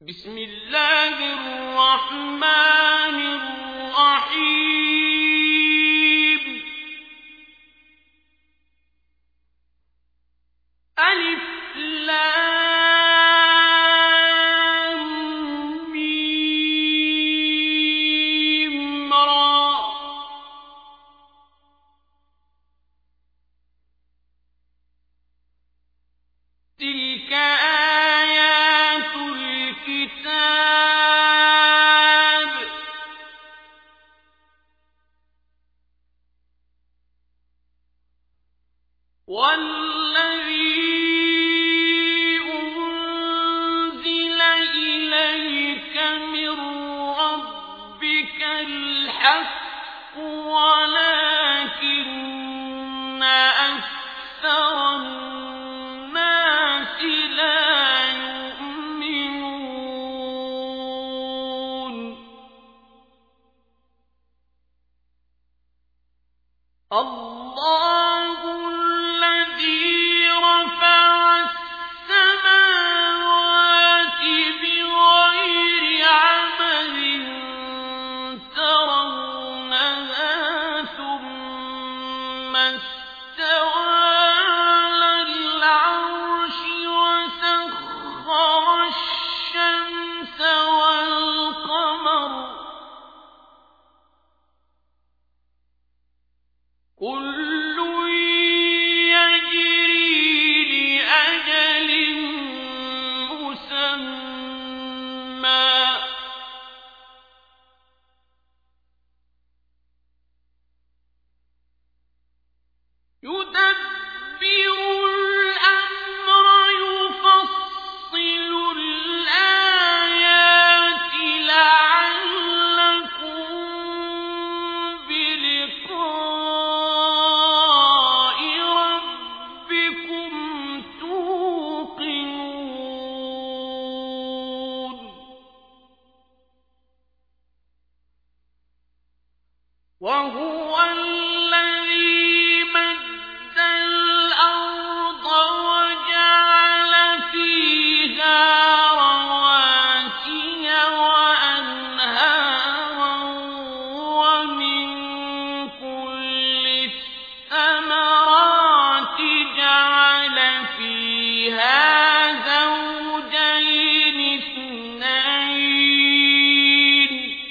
بسم الله الرحمن الرحيم ألف لام ميم را تلك آيات الكتاب والذي أنزل إليك من ربك الحق ولكن أكثر الناس لا يؤمنون الله الذي رفع السماوات بغير عمد ترونها ثم استوى على العرش وسخر الشمس والقمر كل يجري لأجل مسمى يدبر الأمر يفصل الآيات لعلكم بلقاء ربكم توقنون وهو الذي مد الأرض وجعل فيها رواسي وأنهارا ومن كل الثمرات جعل فيها زوجين اثنين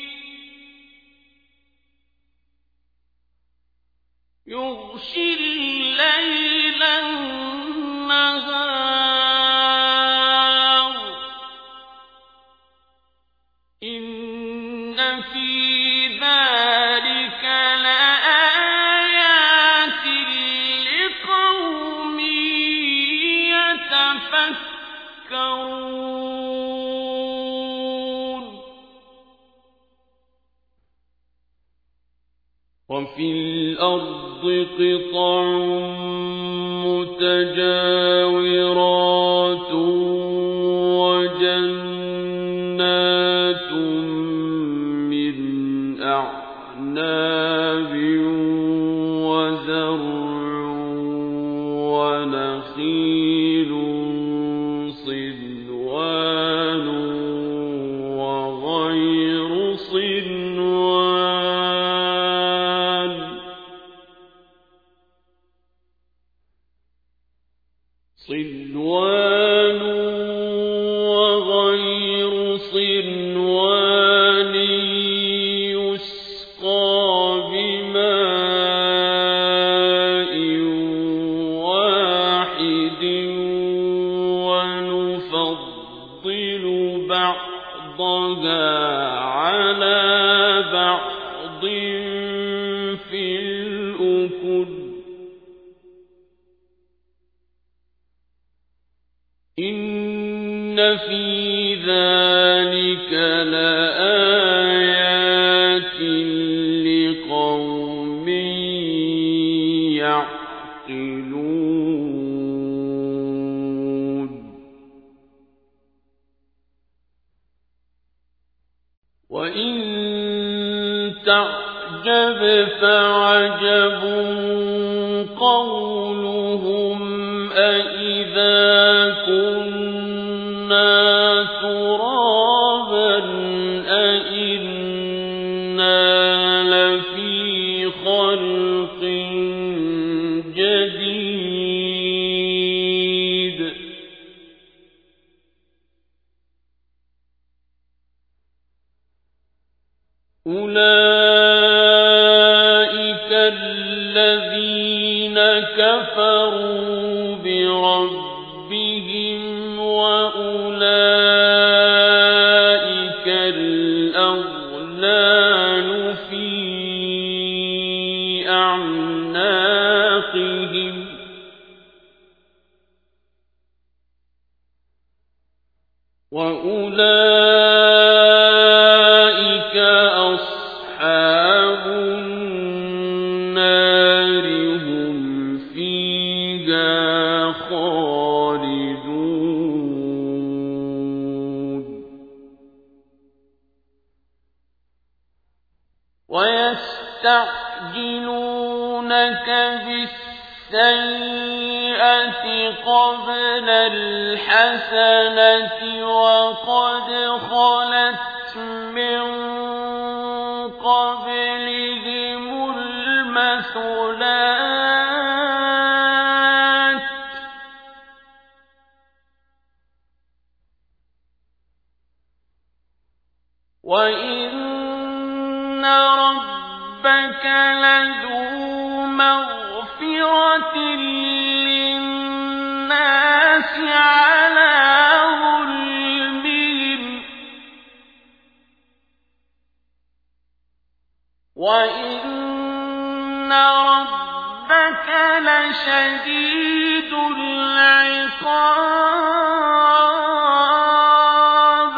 يغشي الليل النهار إن في ذلك لآيات لقوم يتفكرون وفي الأرض قطع متجاورات وجنات من أعناب وزرع ونخيل صنوان وغير صنوان وغير صنوان يسقى بماء واحد ونفضل بعضها على بعض في الأكل إن في ذلك لآيات لقوم يعقلون وإن تعجب فعجب قولهم أإذا كنا ترابا أولئك الذين كفروا بربهم وأولئك الأغلال في أعناقهم وأولئك أصحاب النار هم فيها خالدون ويستعجلونك بالسيئة قبل الحسنة وقد خلت من قبلهم المثلات وإن ربك لذو مغفرة للناس على ظلمهم وإن ربك لشديد العقاب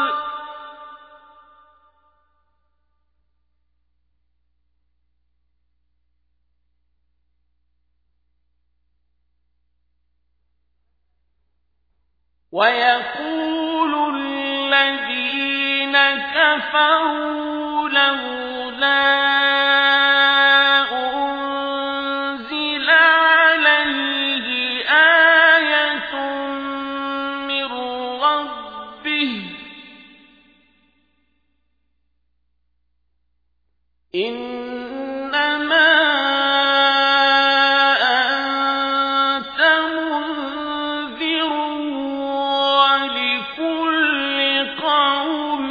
ويقول الذين كفروا لولا أنزل عليه آية من ربه إنما أنت منذر ولكل قوم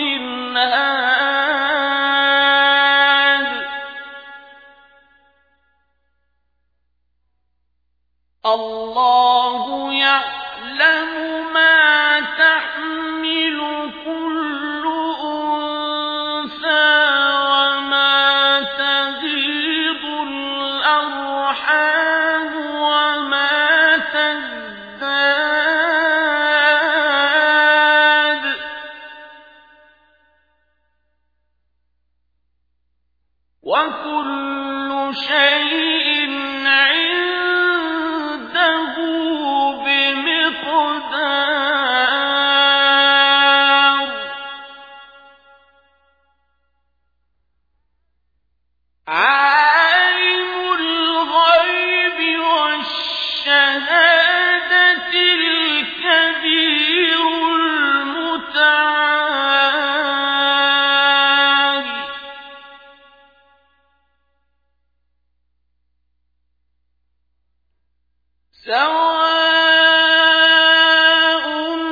هاد الله يعلم ما تحمل كل أنثى وما تغيض الأرحام وما تزداد وكل شيء عنده بمقدار عالم الغيب والشهادة الكبير المتعال سواء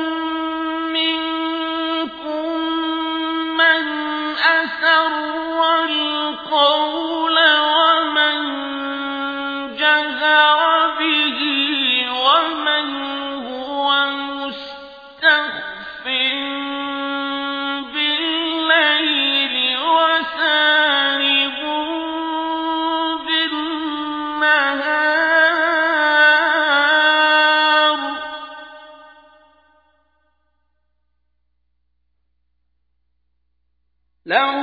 منكم من أسر القول ومن جهر به ومن هو مستخف بالليل وسارب بالنهار له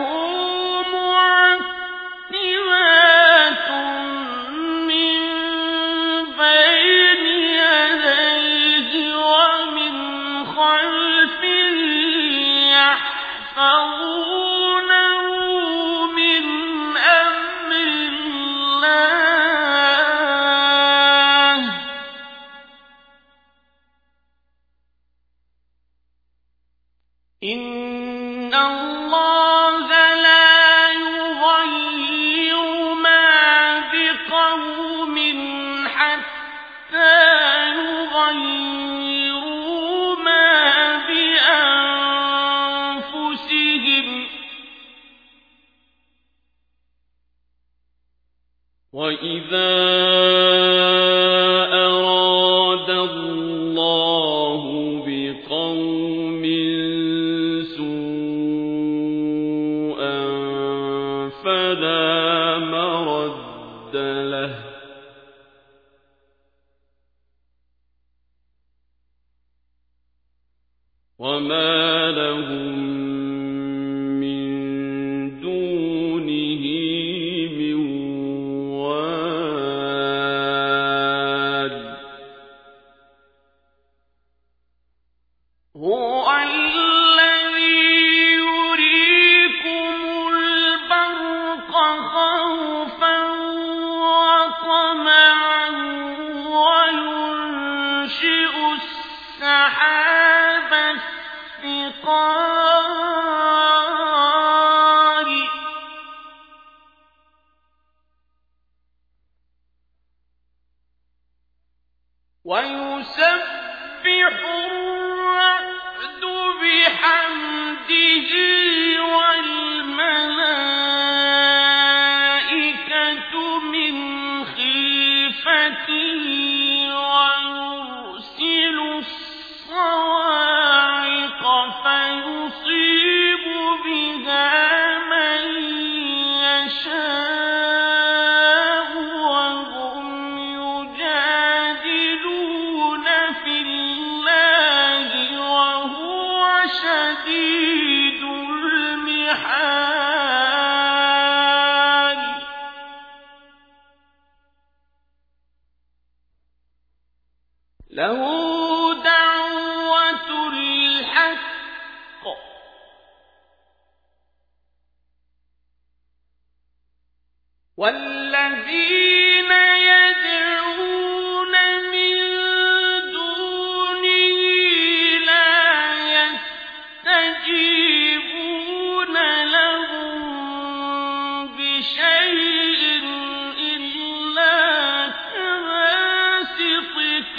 معقبات من بين يديه ومن خلفه يحفظونه من أمر الله إن الله لا يغير ما بقوم حتى يغيروا ما بأنفسهم وإذا أراد الله بقوم سوءا فلا مرد له وما لهم من دونه من وال هو الذي يريكم البرق خوفا وطمعا وينشئ السحاب الثقال ويسبح الرعد بحمده والملائكة من خيفته ويرسل الصواعق فيصيب بها من يشاء وهم يجادلون في الله وهو شديد المحال له دعوة الحق والذين يدعون من دونه لا يستجيبون لهم بشيء إلا كباسط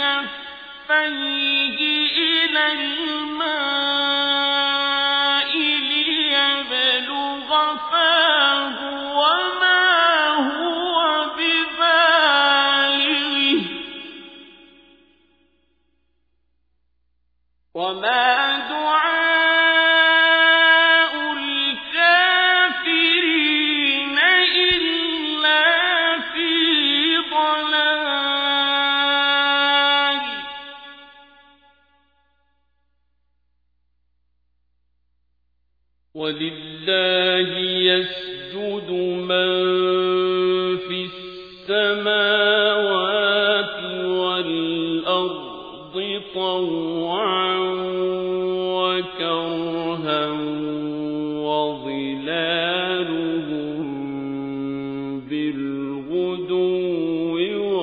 كفيه إلى الماء ليبلغ فاه وما دعاء الكافرين إلا في ضلال ولله يسجد من في السماوات والأرض طوعا وكرها وظلالهم بالغدو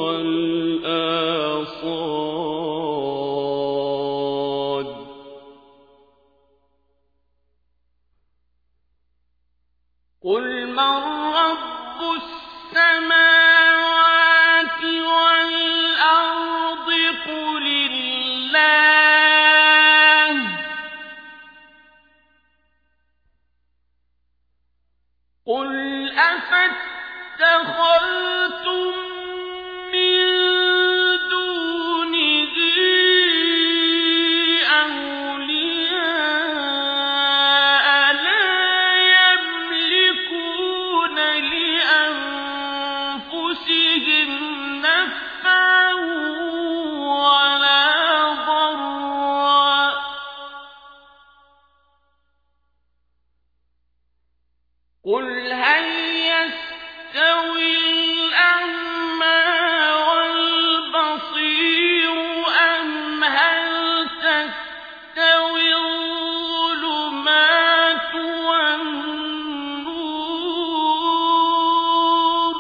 والآصال قل من رب السماوات والأرض قل الله قل أفاتخذتم من دونه أولياء لا يملكون لأنفسهم نفعا ولا ضرا قل هل يستوي الأعمى والبصير أم هل تستوي الظلمات والنور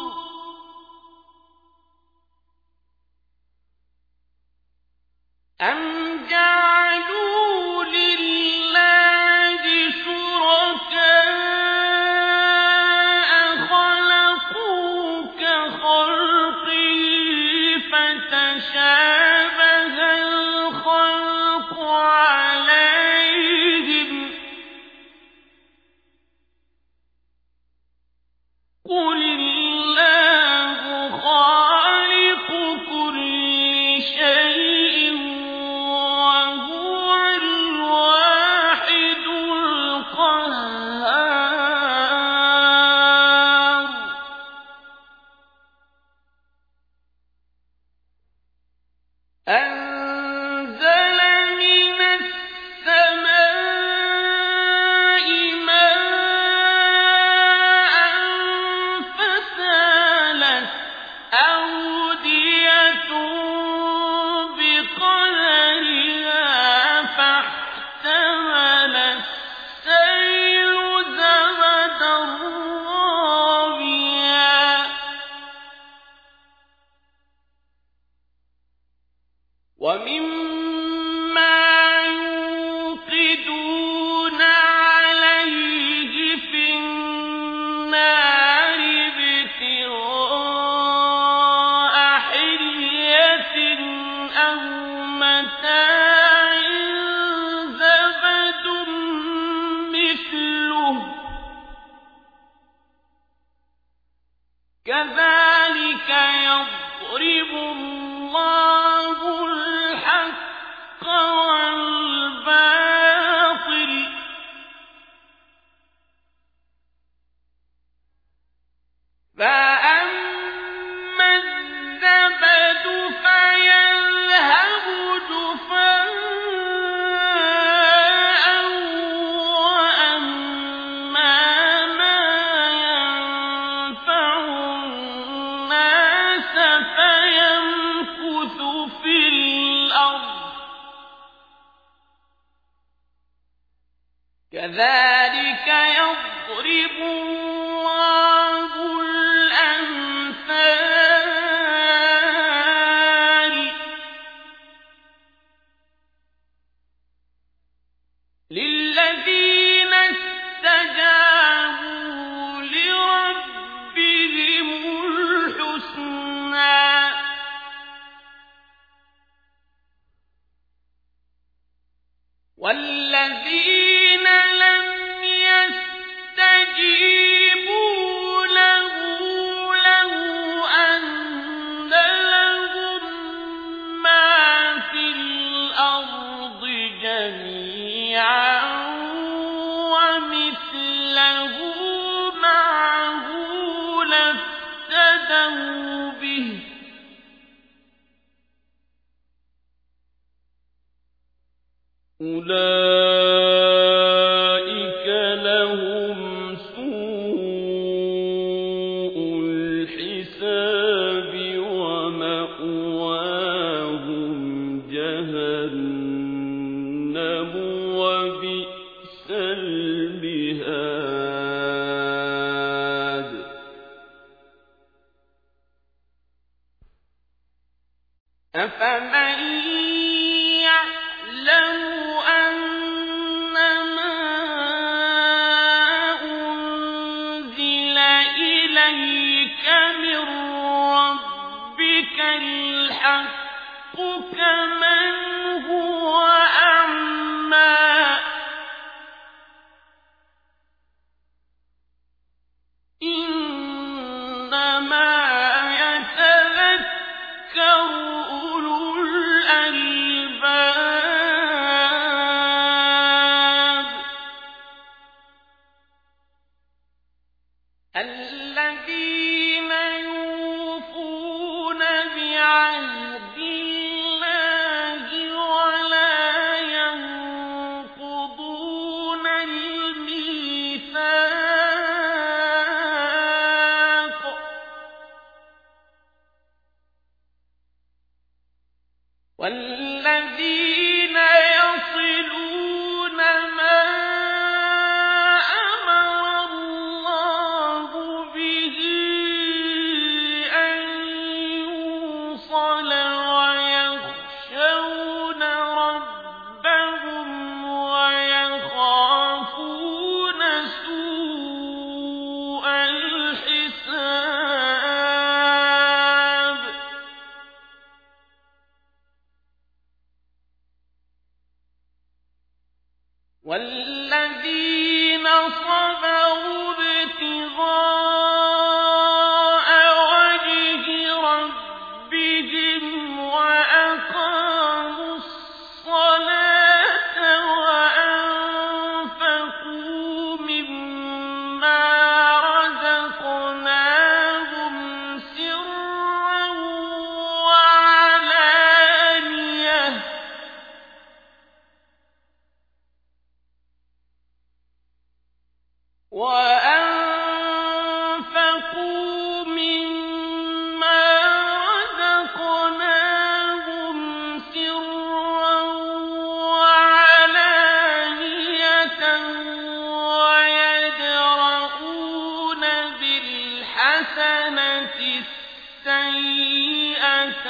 أم جعلوا لله شركاء خلقوا كذلك يضرب الله الأمثال للذين استجابوا لربهم الحسنى والذين لم يستجيبوا له لو أن لهم ما في الأرض جميعا ومثله معه لافتدوا به أولئك لهم سوء الحساب ومأواهم جهنم وبئس المهاد أفمن يعلم أنما أنزل إليك من ربك الحق كمن هو أعمى إنما يتذكر أولو الألباب الذين يوفون بعهد الله ولا ينقضون الميثاق والذين يصلون ما أمر الله به أن يوصل ويخشون ربهم ويخافون سوء الحساب والذين صبروا ابتغاء وجه ربهم وأقاموا الصلاة وأنفقوا مما رزقناهم سرا وعلانية وأنفقوا مما رزقناهم سرا وعلانية ويدرؤون بالحسنة السيئة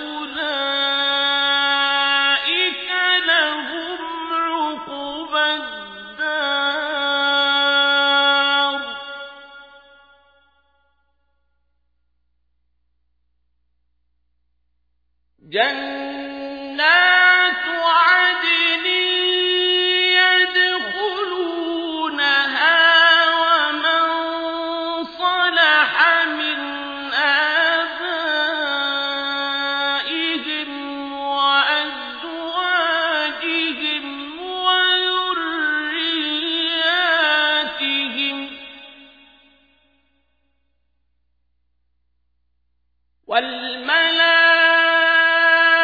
أولئك لهم عقبى الدار جنات عدن يدخلونها ومن صلح من آبائهم وأزواجهم وذرياتهم والملائكة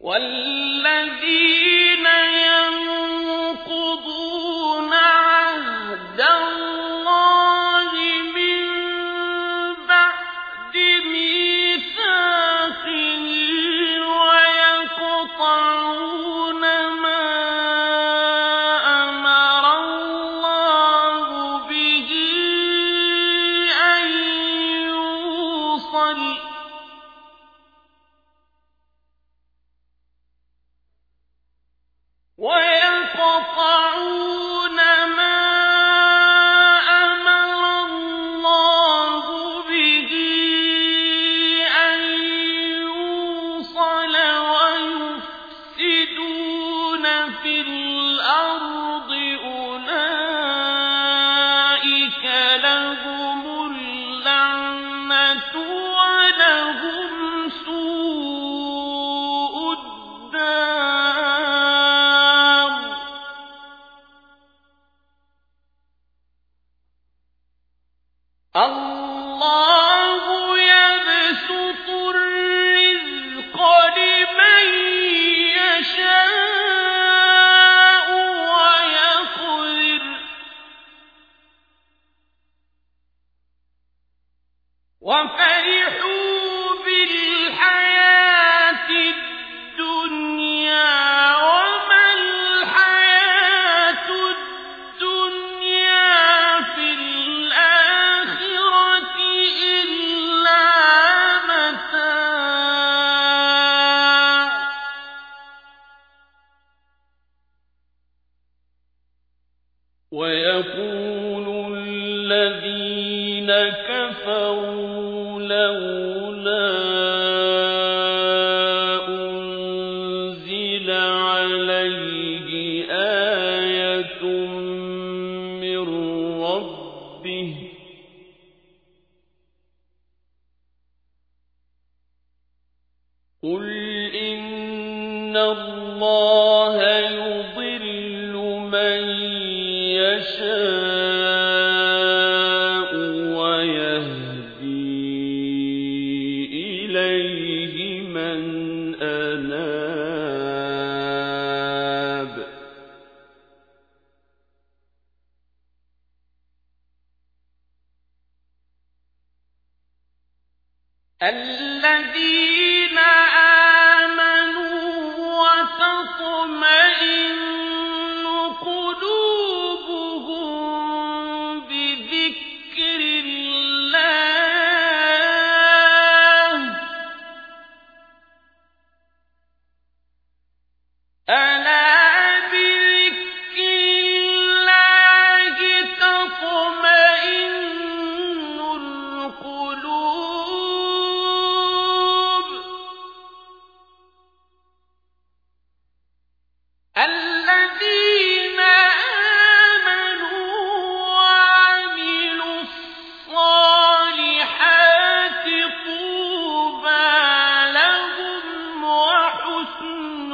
والذين ينقضون عهد الله من بعد ميثاقه ويقطعون ما أمر الله به أن يوصل ويقطعون ما أمر الله به أن يوصل ويفسدون في الأرض أولئك لهم اللعنة ولهم سوء الدار الله يبسط الرزق لمن يشاء ويقدر وفرحوا بالحياة الدنيا وما الحياة الدنيا في الآخرة إلا متاع ويقول الذين كفروا لولا أنزل عليه آية من ربه قل إن الله يضل من يشاء ويهدي إليه من أناب الذين آمنوا وتطمئن قلوبهم بذكر الله ألا بذكر الله تطمئن القلوب الذين آمنوا وعملوا الصالحات طوبى لهم وحسن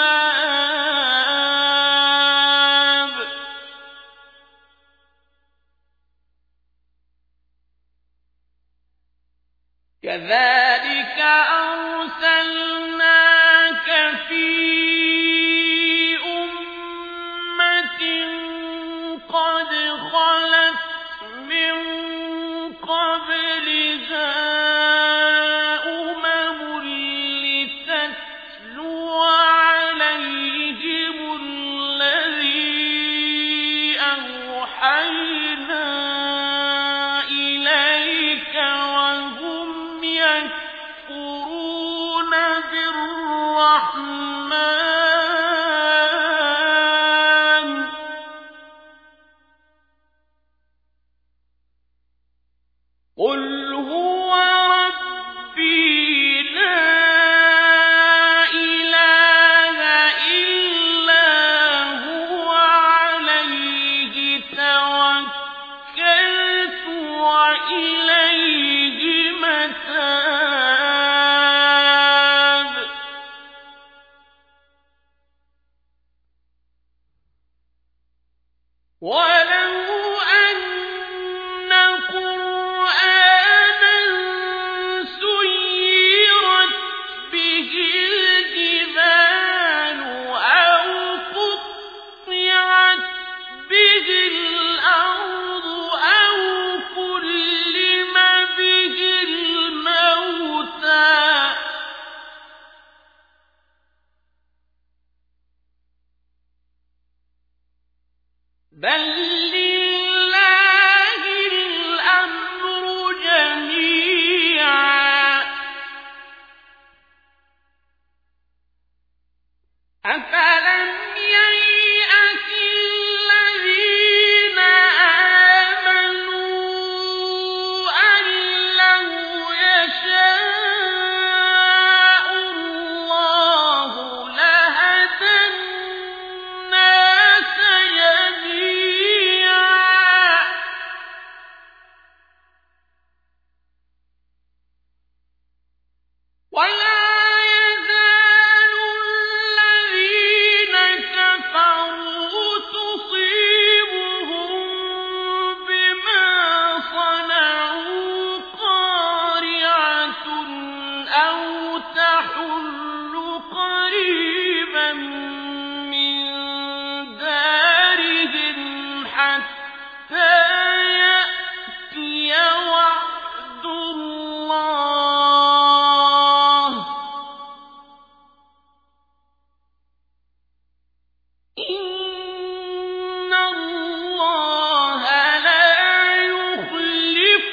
مآب كذلك أرسلناك في أمة قد خلت من قبلها أمم لتتلو عليهم الذي أوحينا إليك وهم يكفرون بالرحمن قل هو ربي لا إله إلا هو عليه توكلت وإليه متاب بل لله الأمر جميعا أفلم ييأس الذين آمنوا أن لو يشاء الله لهدى الناس جميعا ولا يزال الذين كفروا تصيبهم بما صنعوا قارعة أو تحل قريبا من دارهم حتى يأتي وعد الله إن الله لا يخلف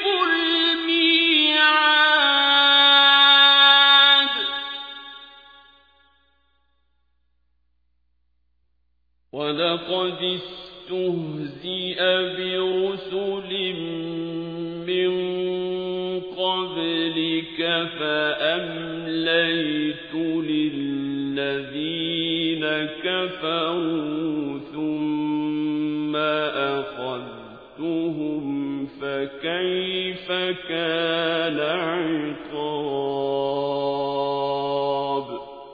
الميعاد ولقد استهزئ برسل من قبلك فأمليت للذين كفروا ثم أخذتهم فكيف كان عقاب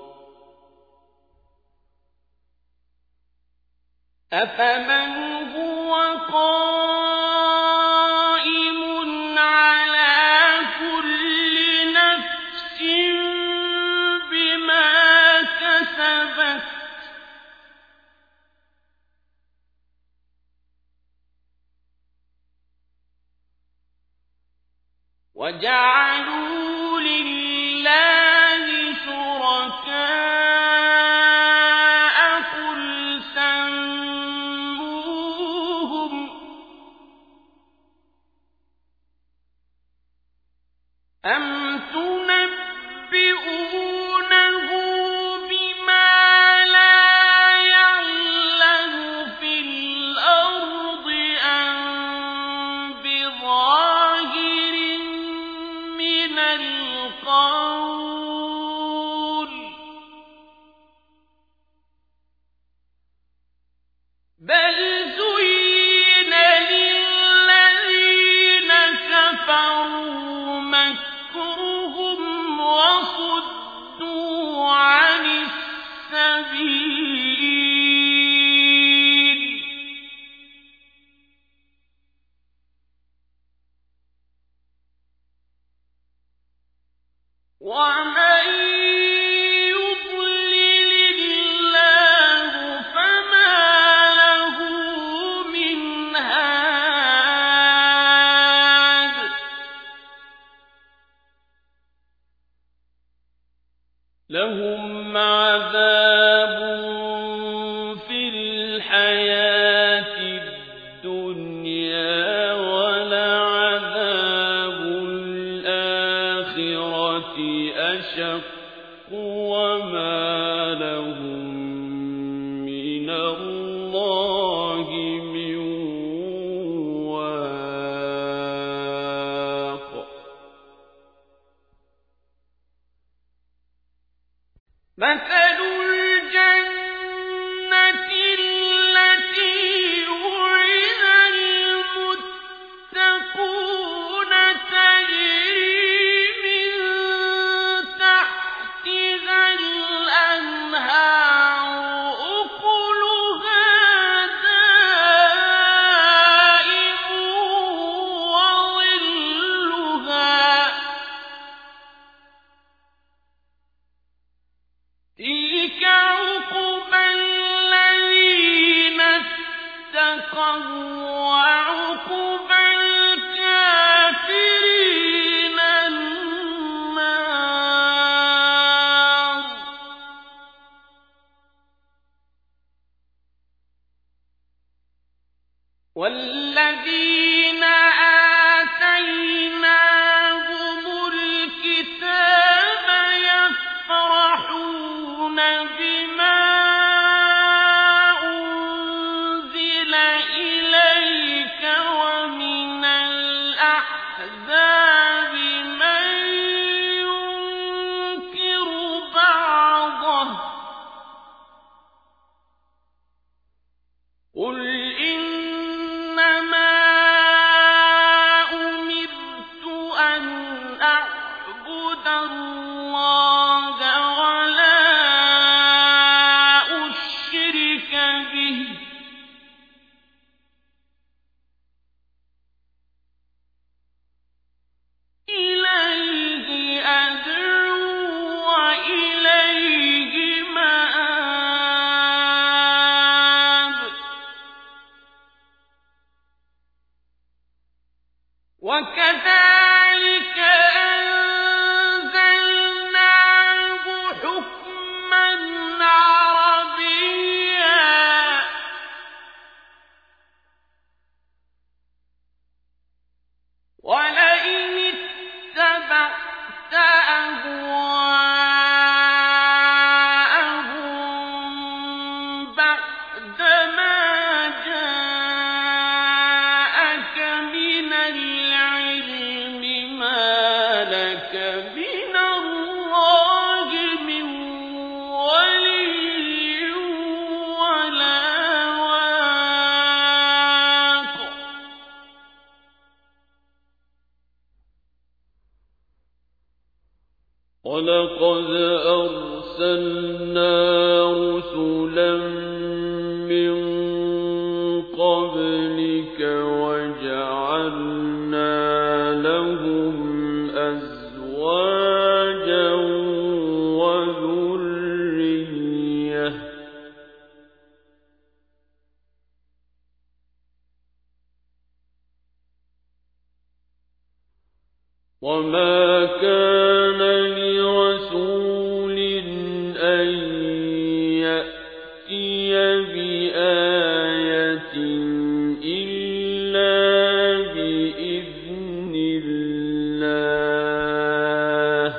أفمن هو قائم على كل نفس بما كسبت وجعلوا لله شركاء قل سموهم أم تنبئونه بما لا يعلم في الأرض أم بظاهر من القول بل زين للذين كفروا مكرهم وصدوا عن السبيل ومن يضلل الله فما له من هاد لهم عذاب في الحياة الدنيا ولعذاب الآخرة أشق وما لهم من الله من واق مثل الجنة التي وعد المتقون تجري من تحتها الأنهار أكلها دائم وظلها تلك عقبى الذين اتقوا وعقبى الكافرين النار والذين آتيناهم الكتاب يفرحون بما أنزل إليك ومن الأحزاب من ينكر بعضه قل إنما أمرت أن أعبد الله ولا أشرك به إليه أدعو وإليه مآب وكذلك أنزلناه حكما عربيا ولئن اتبعت أهواءهم بعدما جاءك من العلم ما لك من الله من ولي ولا واق ولقد أرسلنا رسلا من قبلك وجعلنا لهم أزواجا وذرية وما كان لرسول أن يأتي بآية إلا بإذن الله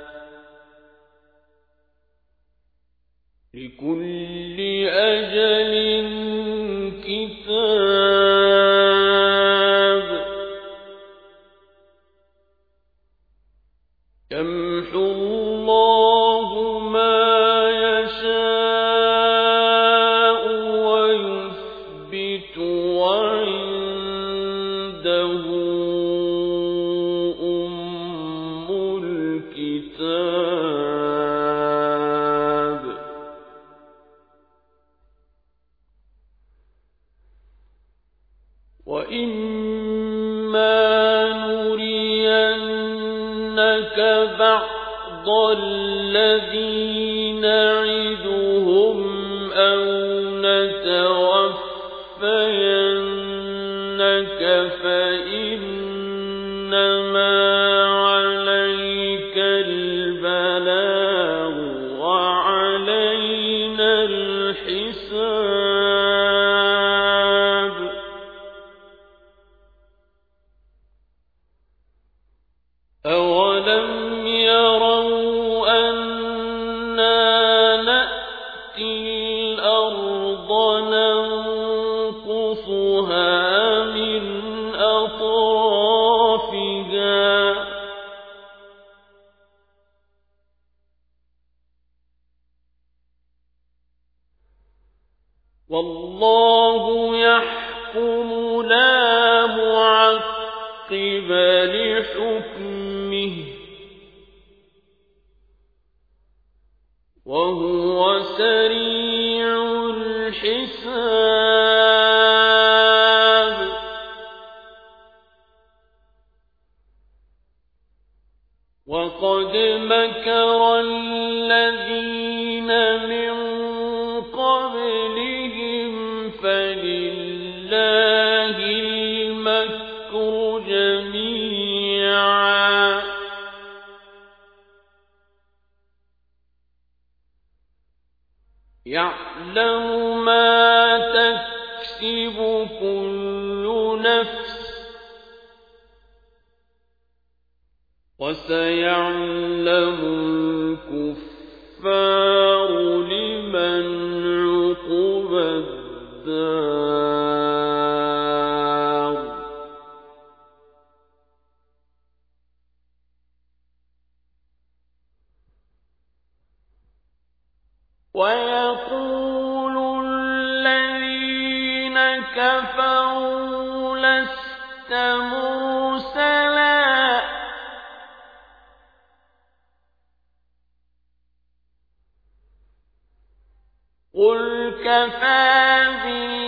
لكل أجل كتاب يمحو الله ما يشاء ويثبت وعنده أم الكتاب وإما نرينك بعض الذي نعدهم أو نتوفينك فإنما عليك البلاغ وعلينا الحساب أولم يروا أنا نأتي الأرض ننقصها من أطرافها والله يحكم لا معقب لحكمه وهو سريع الحساب وقد مكر الذين من قبلهم فلله المكر جميعا يعلم ما تكسب كل وسيعلم الكفار لمن عقبى الدار. ويقول الذين كفروا لست مرسلا قل كفى بالله